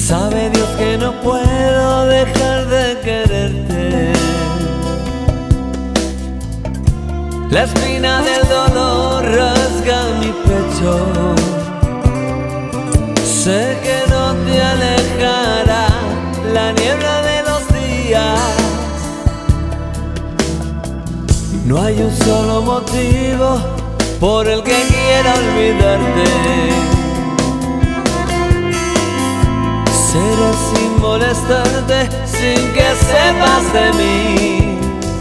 Sabe Dios que no puedo dejar de quererte. La espina del dolor rasga mi pecho. Sé que no te alejará la niebla de los días. No hay un solo motivo por el que quiera olvidarte. Seré sin molestarte, sin que sepas de mí.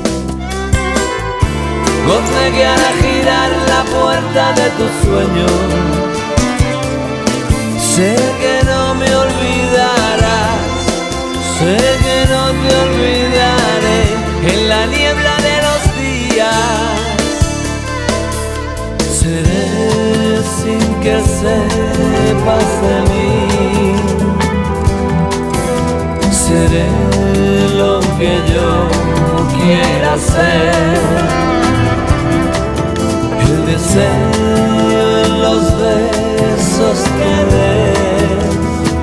Gozne que hará girar la puerta de tus sueños. Sé que no me olvidarás, sé que no te olvidaré en la niebla de los días. Seré sin que sepas de mí. Seré lo que yo quiera ser. El deseo en los besos que des.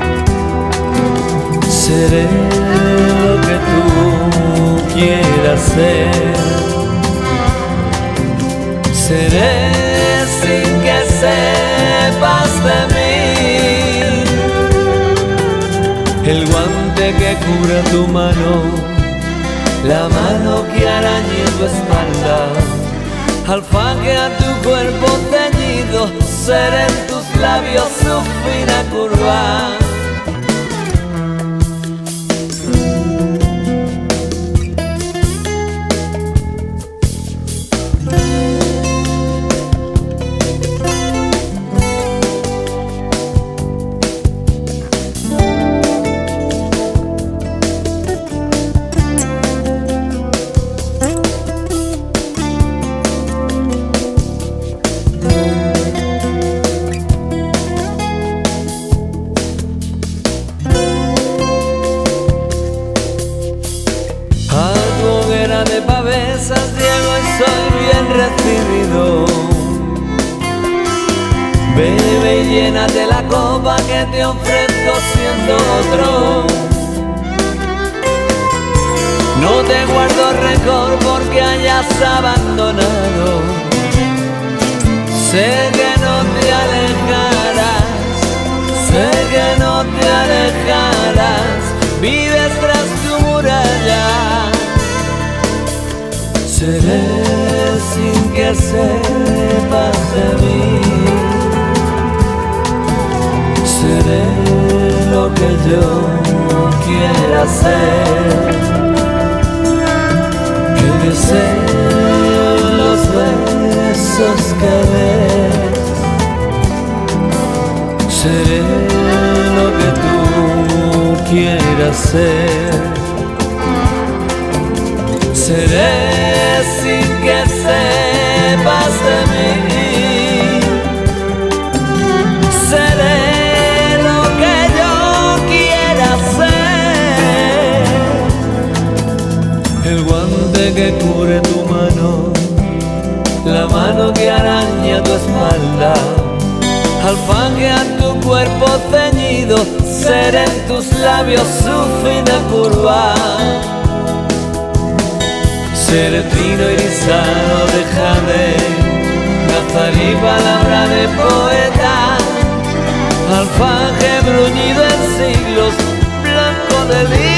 Seré lo que tú quieras ser. Seré sin que sepas de mí. El guante que cubra tu mano, la mano que arañe tu espalda, alfague a tu cuerpo ceñido, seré en tus labios su fina curva. De pavesas llego y soy bien recibido. Bebe y llénate la copa que te ofrezco siendo otro. No te guardo rencor porque hayas abandonado. Sé que no te alejarás, sé que no te alejarás. Vives tras tu muralla. Seré sin que sepas de mí. Seré lo que yo quiera ser. El deseo, los besos que des. Seré lo que tú quieras ser. Seré sin que sepas de mí. Seré lo que yo quiera ser. El guante que cubre tu mano, la mano que araña tu espalda, alfague a tu cuerpo ceñido, seré en tus labios su fina curva. Seré pino irisado de jade, nazarí palabra de poeta, alfaje bruñido en siglos, blanco de día.